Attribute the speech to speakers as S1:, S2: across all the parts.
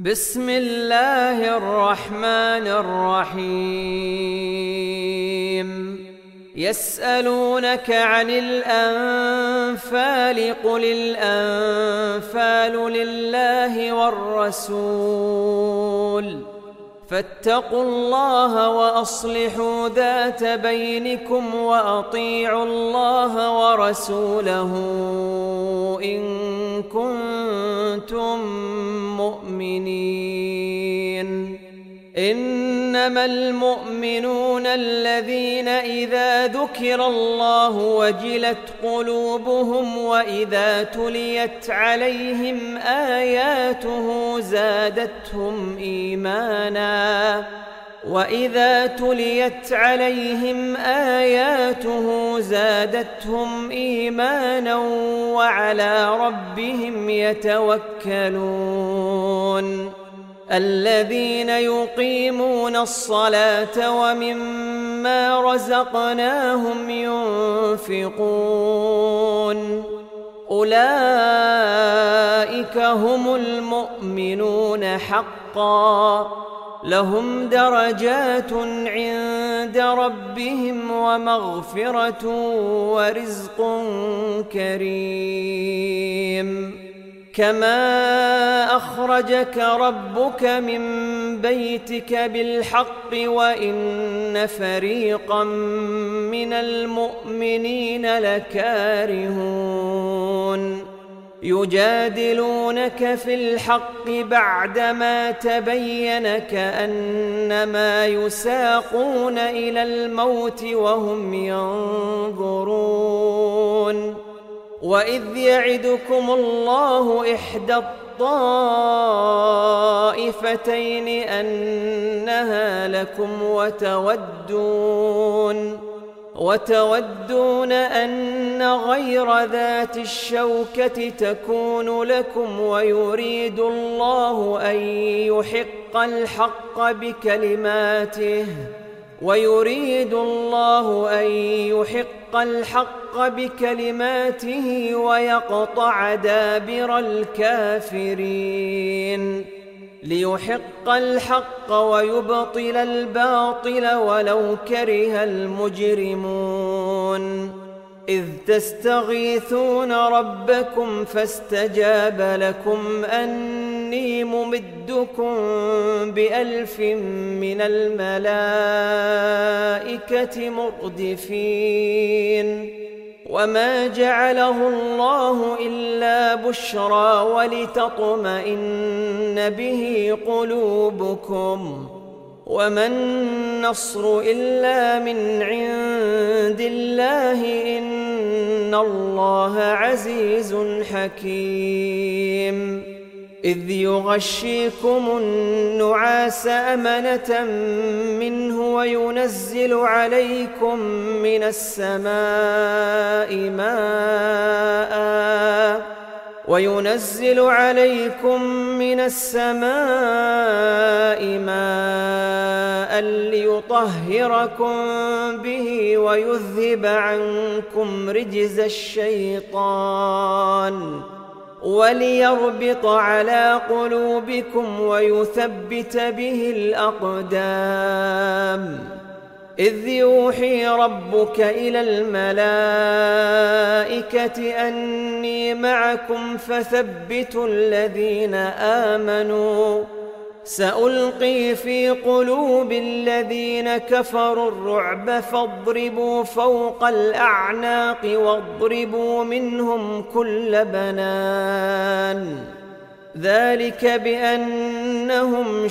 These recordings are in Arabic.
S1: بسم الله الرحمن الرحيم. يسألونك عن الأنفال قل الأنفال لله والرسول فاتقوا الله وأصلحوا ذات بينكم وأطيعوا الله ورسوله إن كنتم مؤمنين. إنما المؤمنون الذين إذا ذكر الله وجلت قلوبهم وإذا تليت عليهم آياته زادتهم إيمانا وعلى ربهم يتوكلون. الذين يقيمون الصلاة ومما رزقناهم ينفقون أولئك هم المؤمنون حقا لهم درجات عند ربهم ومغفرة ورزق كريم. كما أخرجك ربك من بيتك بالحق وإن فريقا من المؤمنين لكارهون يجادلونك في الحق بعدما تبين كأنما يساقون إلى الموت وهم ينظرون. وإذ يعدكم الله إحدى الطائفتين أنها لكم وتودون أن غير ذات الشوكة تكون لكم ويريد الله أن يحق الحق بكلماته ويقطع دابر الكافرين ليحق الحق ويبطل الباطل ولو كره المجرمون. إذ تستغيثون ربكم فاستجاب لكم أني ممدكم ب1000 من الملائكة مردفين. وما جعله الله إلا بشرى ولتطمئن به قلوبكم وما النصر إلا من عند الله إن الله عزيز حكيم. إذ يغشيكم النعاس أمنة منه وينزل عليكم من السماء ماء ليطهركم به ويذهب عنكم رجز الشيطان وليربط على قلوبكم ويثبت به الأقدام. إذ يوحي ربك إلى الملائكة أني معكم فثبتوا الذين آمنوا سألقي في قلوب الذين كفروا الرعب فاضربوا فوق الأعناق واضربوا منهم كل بنان. ذلك بأنهم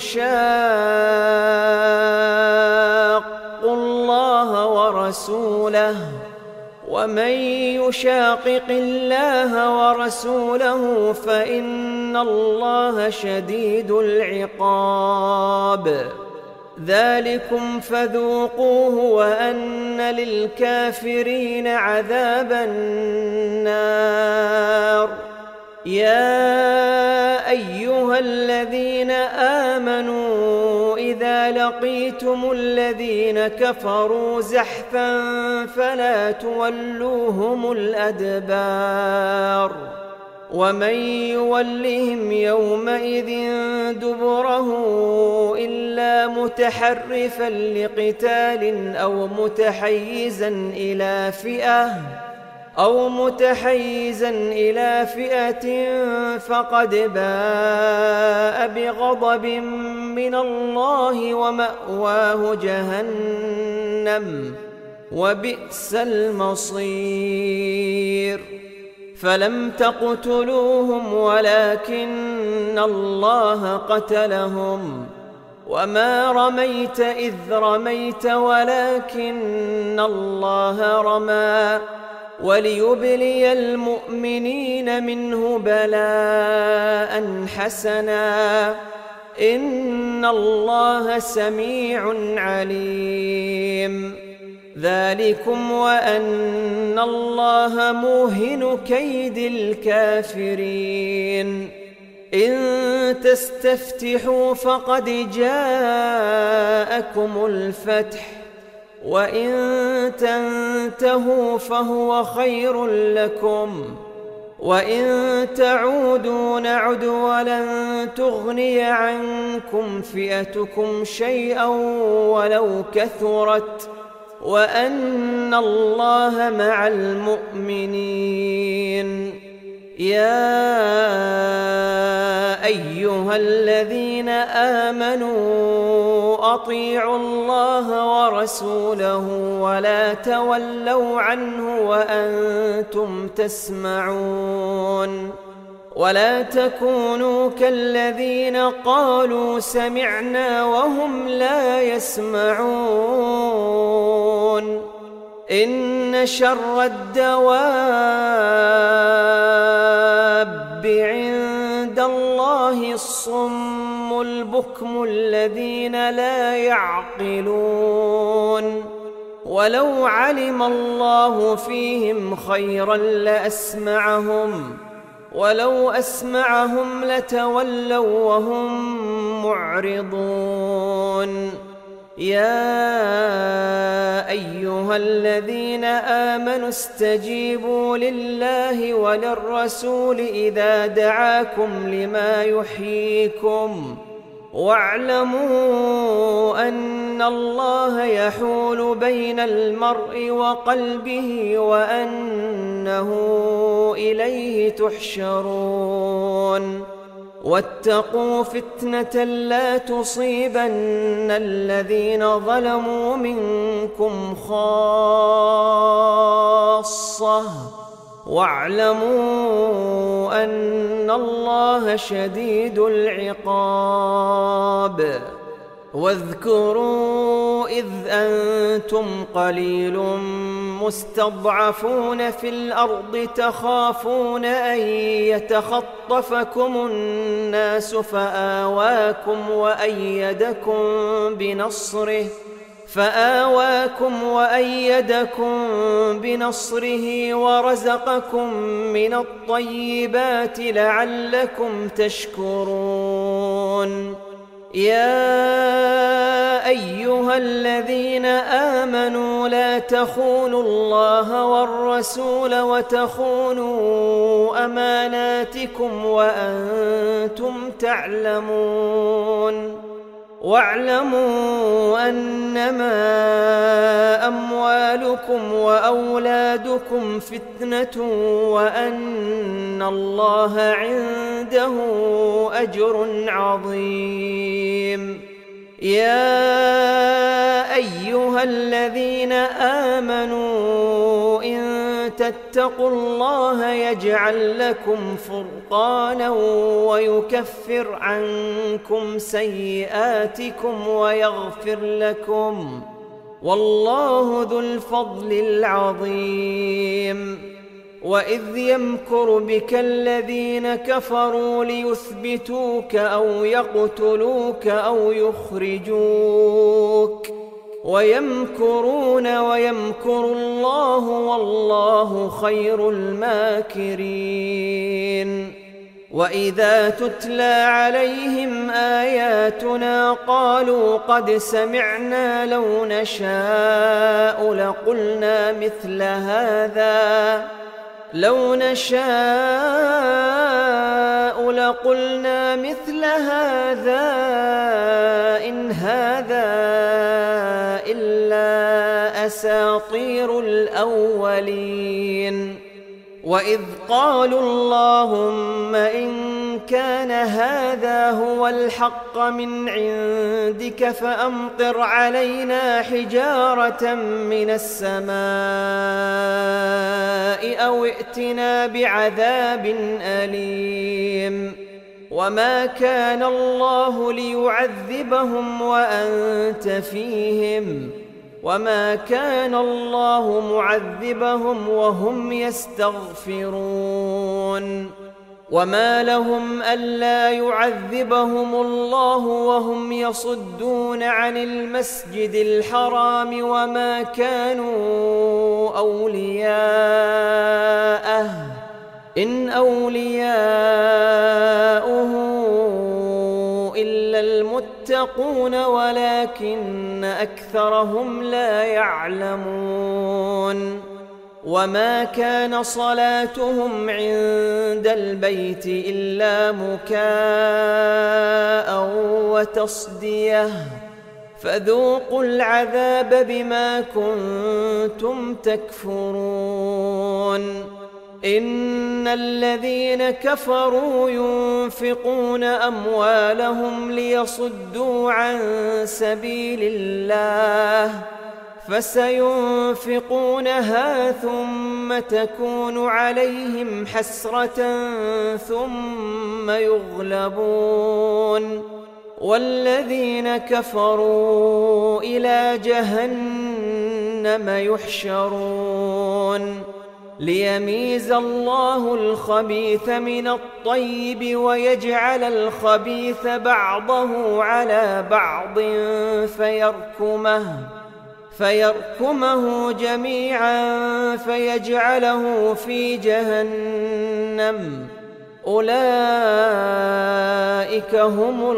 S1: شاقوا الله ورسوله ومن يشاقق الله ورسوله فإن الله شديد العقاب. ذلكم فذوقوه وأن للكافرين عذاب النار. يا أيها الذين آمنوا إذا لقيتم الذين كفروا زحفا فلا تولوهم الأدبار ومن يولهم يومئذ دبره إلا متحرفا لقتال أو متحيزا إلى فئة فقد باء بغضب من الله ومأواه جهنم وبئس المصير. فلم تقتلوهم ولكن الله قتلهم وما رميت إذ رميت ولكن الله رمى وليبلي المؤمنين منه بلاء حسنا إن الله سميع عليم. ذلكم وأن الله موهن كيد الكافرين. إن تستفتحوا فقد جاءكم الفتح وإن تنتهوا فهو خير لكم وإن تعودوا نعد ولن تغني عنكم فئتكم شيئا ولو كثرت وأن الله مع المؤمنين. يا أيها الذين آمنوا أطيعوا الله ورسوله ولا تولوا عنه وأنتم تسمعون. ولا تكونوا كالذين قالوا سمعنا وهم لا يسمعون. إن شر الدواب عند الله الصم البكم الذين لا يعقلون. ولو علم الله فيهم خيرا لأسمعهم ولو أسمعهم لتولوا وهم معرضون. يا أيها الذين آمنوا استجيبوا لله وللرسول إذا دعاكم لما يحييكم واعلموا أن الله يحول بين المرء وقلبه وأنه إليه تحشرون. واتقوا فتنة لا تصيبن الذين ظلموا منكم خاصة واعلموا أن الله شديد العقاب. واذكروا إذ أنتم قليل مستضعفون في الأرض تخافون أن يتخطفكم الناس فآواكم وأيدكم بنصره ورزقكم من الطيبات لعلكم تشكرون. يا أيها الذين آمنوا لا تخونوا الله والرسول وتخونوا أماناتكم وأنتم تعلمون. واعلموا أنما أموالكم وأولادكم فتنة وأن الله عنده أجر عظيم. يا أيها الذين آمنوا إن تتقوا الله يجعل لكم فرقانا ويكفر عنكم سيئاتكم ويغفر لكم والله ذو الفضل العظيم. وإذ يمكر بك الذين كفروا ليثبتوك أو يقتلوك أو يخرجوك ويمكرون ويمكر الله والله خير الماكرين. وإذا تتلى عليهم آياتنا قالوا قد سمعنا لو نشاء لقلنا مثل هذا لو نشاء لقلنا مثل هذا إن هذا إلا أساطير الأولين وإذ قالوا اللهم إن كان هذا هو الحق من عندك فأمطر علينا حجارة من السماء أو ائتنا بعذاب أليم وما كان الله ليعذبهم وأنت فيهم وما كان الله معذبهم وهم يستغفرون وما لهم ألا يعذبهم الله وهم يصدون عن المسجد الحرام وما كانوا أولياءه إن أولياؤه إلا المتقون ولكن أكثرهم لا يعلمون وما كان صلاتهم عند البيت إلا مكاء وتصدية فذوقوا العذاب بما كنتم تكفرون إن الذين كفروا ينفقون أموالهم ليصدوا عن سبيل الله فسينفقونها ثم تكون عليهم حسرة ثم يغلبون والذين كفروا إلى جهنم يحشرون ليميز الله الخبيث من الطيب ويجعل الخبيث بعضه على بعض فيركمه جميعا فيجعله في جهنم أولئك هم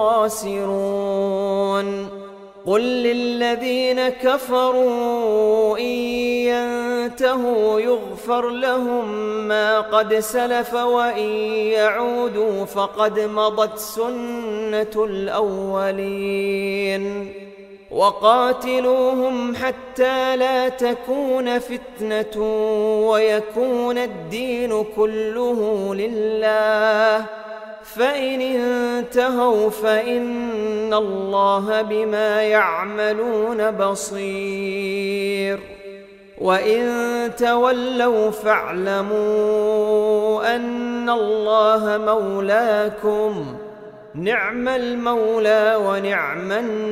S1: الخاسرون قل للذين كفروا إن ينتهوا يغفر لهم ما قد سلف وإن يعودوا فقد مضت سنة الأولين وقاتلوهم حتى لا تكون فتنة ويكون الدين كله لله فإن انتهوا فإن الله بما يعملون بصير وإن تولوا فاعلموا أن الله مولاكم نعم المولى ونعم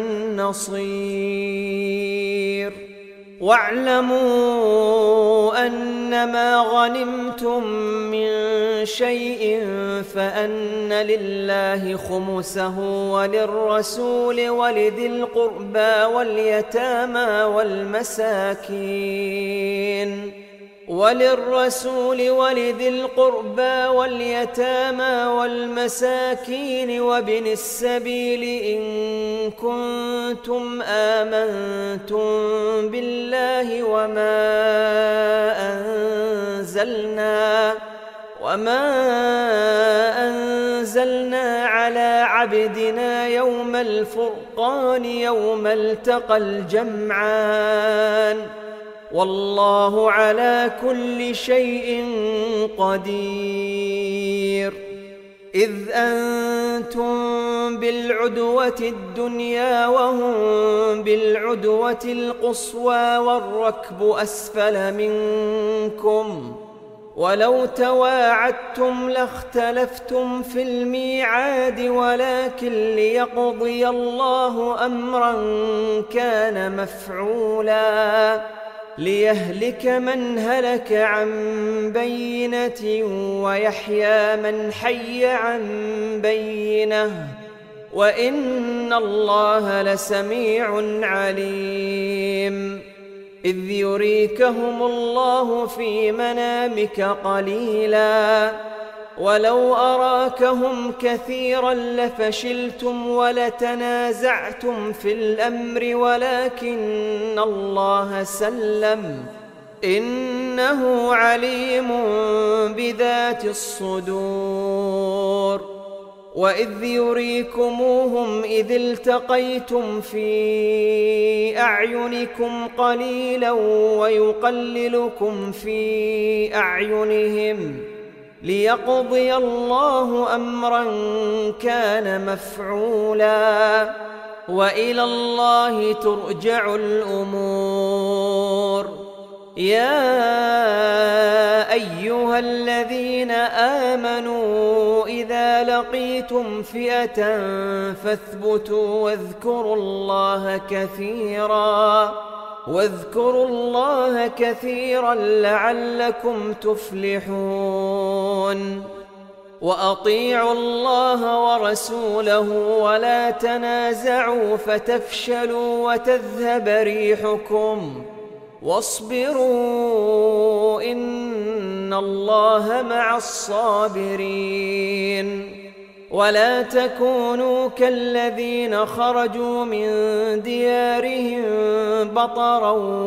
S1: النصير واعلموا أنما غنمتم من شيء فأن لله خمسه وللرسول ولذي القربى واليتامى والمساكين وابن السبيل إن كنتم آمنتم بالله وما أنزلنا على عبدنا يوم الفرقان يوم التقى الجمعان والله على كل شيء قدير إذ أنتم بالعدوة الدنيا وهم بالعدوة القصوى والركب أسفل منكم ولو تواعدتم لاختلفتم في الميعاد ولكن ليقضي الله أمرا كان مفعولا ليهلك من هلك عن بينة ويحيى من حي عن بينة وإن الله لسميع عليم إذ يريكهم الله في منامك قليلا ولو أراكهم كثيرا لفشلتم ولتنازعتم في الأمر ولكن الله سلم إنه عليم بذات الصدور. وإذ يريكموهم إذ التقيتم في أعينكم قليلا ويقللكم في أعينهم ليقضي الله أمرا كان مفعولا وإلى الله ترجع الأمور. يا أيها الذين آمنوا إذا لقيتم فئة فاثبتوا واذكروا الله كثيرا لعلكم تفلحون. وأطيعوا الله ورسوله ولا تنازعوا فتفشلوا وتذهب ريحكم واصبروا إن الله مع الصابرين. ولا تكونوا كالذين خرجوا من ديارهم بطرا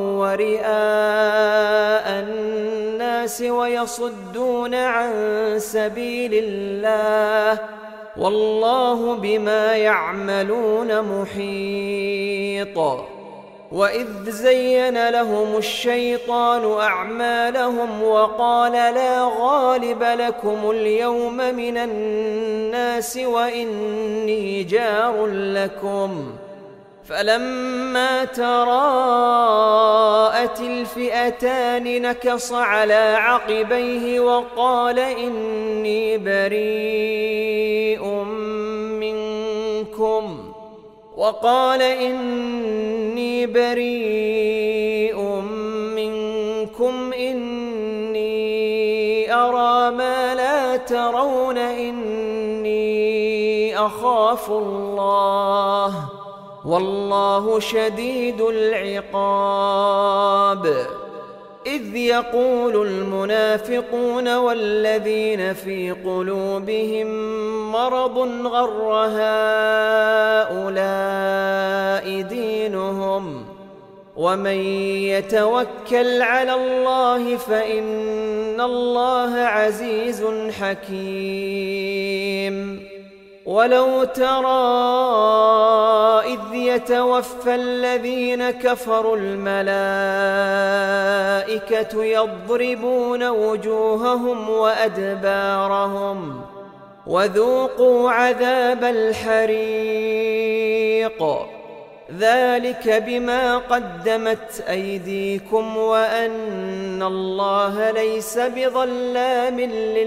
S1: ورئاء الناس ويصدون عن سبيل الله والله بما يعملون محيط. وإذ زين لهم الشيطان أعمالهم وقال لا غالب لكم اليوم من الناس وإني جار لكم فلما تراءت الفئتان نكص على عقبيه وقال إني بريء منكم إني أرى ما لا ترون إني أخاف الله والله شديد العقاب. إذ يقول المنافقون والذين في قلوبهم مرض غر هؤلاء دينهم ومن يتوكل على الله فإن الله عزيز حكيم. ولو ترى إذ يتوفى الذين كفروا الملائكة يضربون وجوههم وأدبارهم وذوقوا عذاب الحريق ذلك بما قدمت أيديكم وأن الله ليس بظلام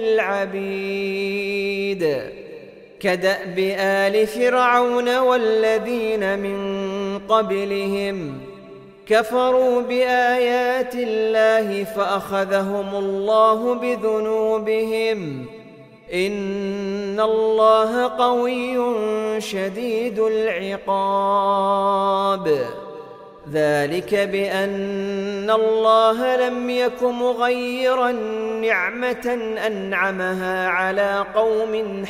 S1: للعبيد. كدأب آل فرعون والذين من قبلهم كفروا بآيات الله فأخذهم الله بذنوبهم إن الله قوي شديد العقاب. ذلك بأن الله لم يك مغيرا نعمة أنعمها على قوم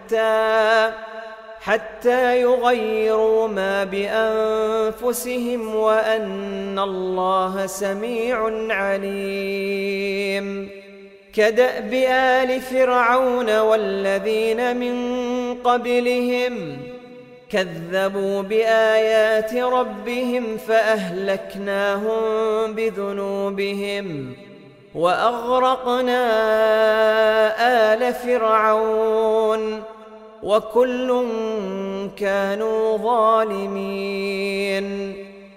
S1: حتى يغيروا ما بأنفسهم وأن الله سميع عليم. كدأب آل فرعون والذين من قبلهم كذبوا بآيات ربهم فأهلكناهم بذنوبهم وأغرقنا آل فرعون وكل كانوا ظالمين.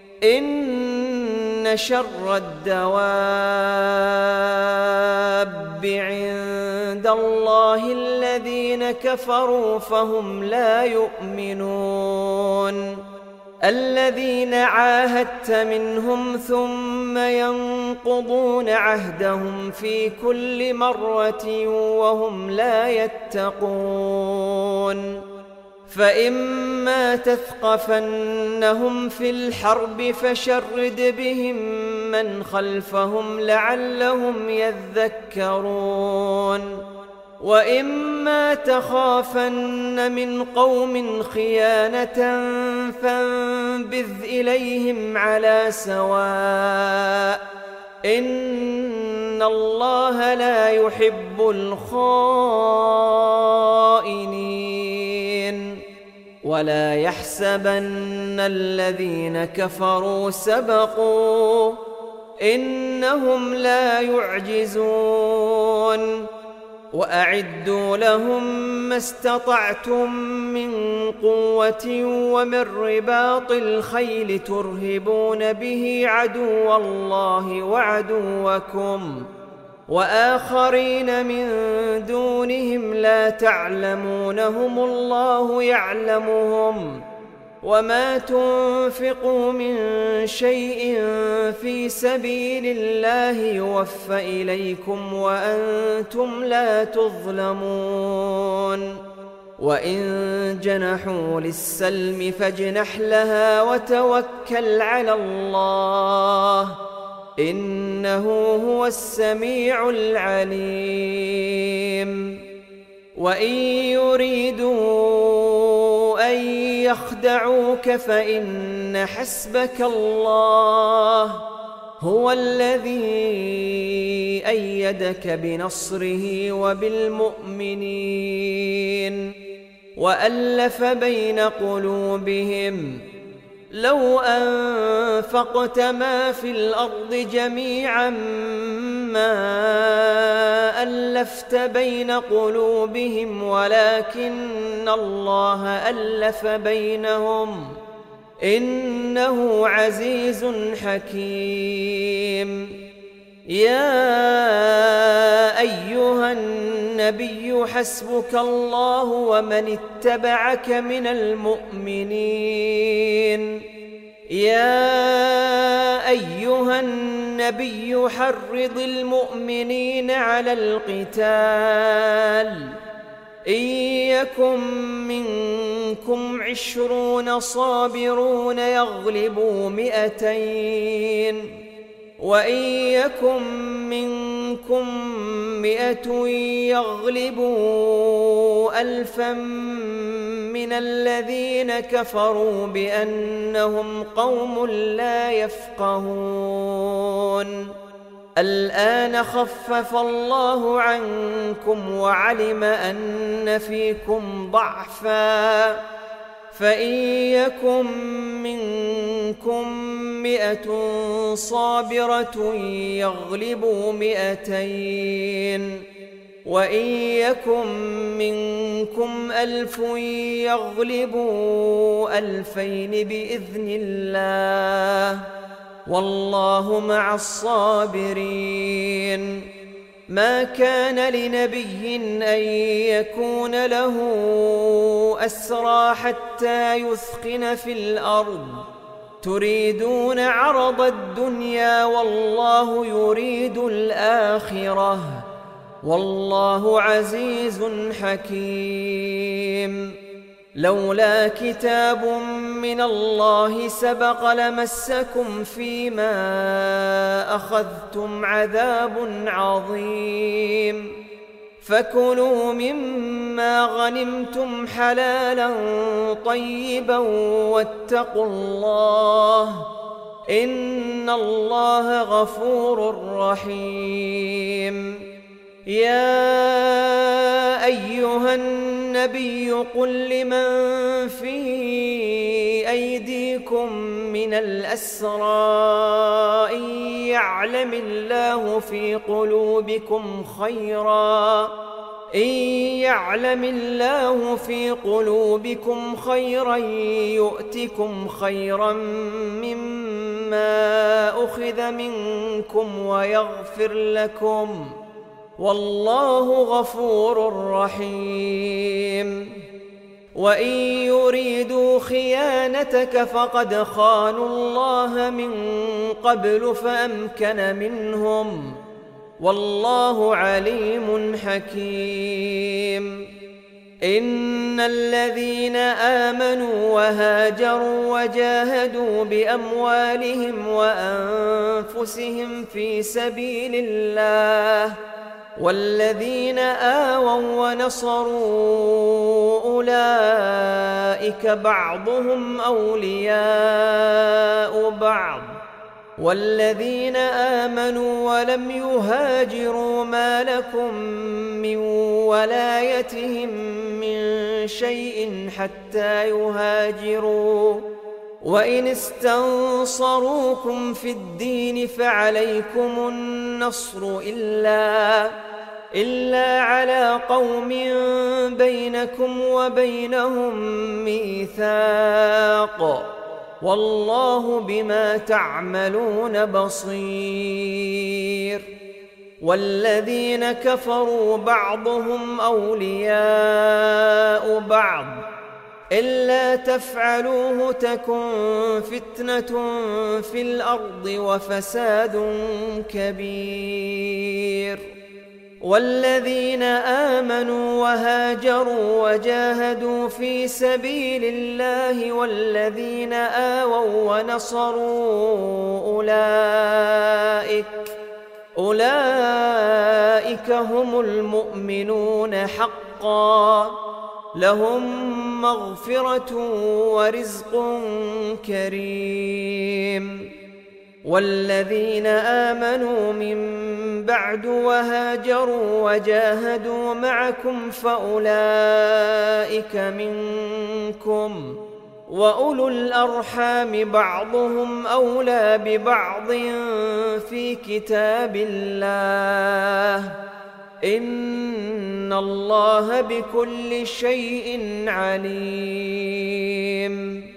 S1: إن شر الدواب عند الله الذين كفروا فهم لا يؤمنون. الذين عاهدت منهم ثم ينقضون عهدهم في كل مرة وهم لا يتقون. فإما تثقفنهم في الحرب فشرد بهم من خلفهم لعلهم يذكرون. وإما تخافن من قوم خيانة فانبذ إليهم على سواء إن الله لا يحب الخائنين. ولا يحسبن الذين كفروا سبقوا إنهم لا يعجزون. وأعدوا لهم ما استطعتم من قوة ومن رباط الخيل ترهبون به عدو الله وعدوكم وآخرين من دونهم لا تعلمونهم الله يعلمهم. وما تنفقوا من شيء في سبيل الله يوفى إليكم وأنتم لا تظلمون. وإن جنحوا للسلم فاجنح لها وتوكل على الله إنه هو السميع العليم. وإن يريدوا أن يخدعوك فإن حسبك الله هو الذي أيدك بنصره وبالمؤمنين وألف بين قلوبهم. لو أنفقت ما في الأرض جميعا ما ألفت بين قلوبهم ولكن الله ألف بينهم إنه عزيز حكيم. يا أيها النبي حسبك الله ومن اتبعك من المؤمنين. يا أيها النبي حرض المؤمنين على القتال إن يكن منكم 20 صابرون يغلبوا 200 وإن يكن منكم 100 يغلبوا 1000 من الذين كفروا بأنهم قوم لا يفقهون. الآن خفف الله عنكم وعلم أن فيكم ضعفا فإن يكن منكم 100 صابرة يغلبوا 200 وإن يكن منكم 1000 يغلبوا 2000 بإذن الله والله مع الصابرين. ما كان لنبي أن يكون له أسرى حتى يثخن في الأرض تريدون عرض الدنيا والله يريد الآخرة والله عزيز حكيم. لولا كتاب من الله سبق لمسكم فيما أخذتم عذاب عظيم. فكلوا مما غنمتم حلالا طيبا واتقوا الله إن الله غفور رحيم. يا أيها النبي قل لمن في أيديكم من الأسرى إن يعلم الله في قلوبكم خيرا يؤتكم خيرا مما أخذ منكم ويغفر لكم والله غفور رحيم. وإن يريدوا خيانتك فقد خانوا الله من قبل فأمكن منهم والله عليم حكيم. إن الذين آمنوا وهاجروا وجاهدوا بأموالهم وأنفسهم في سبيل الله والذين آووا ونصروا أولئك بعضهم أولياء بعض والذين آمنوا ولم يهاجروا ما لكم من ولايتهم من شيء حتى يهاجروا، وإن استنصروكم في الدين فعليكم النصر إلا على قوم بينكم وبينهم ميثاق، والله بما تعملون بصير. والذين كفروا بعضهم أولياء بعض، إلا تفعلوه تكن فتنة في الأرض وفساد كبير. والذين آمنوا وهاجروا وجاهدوا في سبيل الله والذين آووا ونصروا أولئك هم المؤمنون حقا، لهم مغفرة ورزق كريم. والذين آمنوا من بعد وهاجروا وجاهدوا معكم فأولئك منكم، وأولو الأرحام بعضهم أولى ببعض في كتاب الله، إن الله بكل شيء عليم.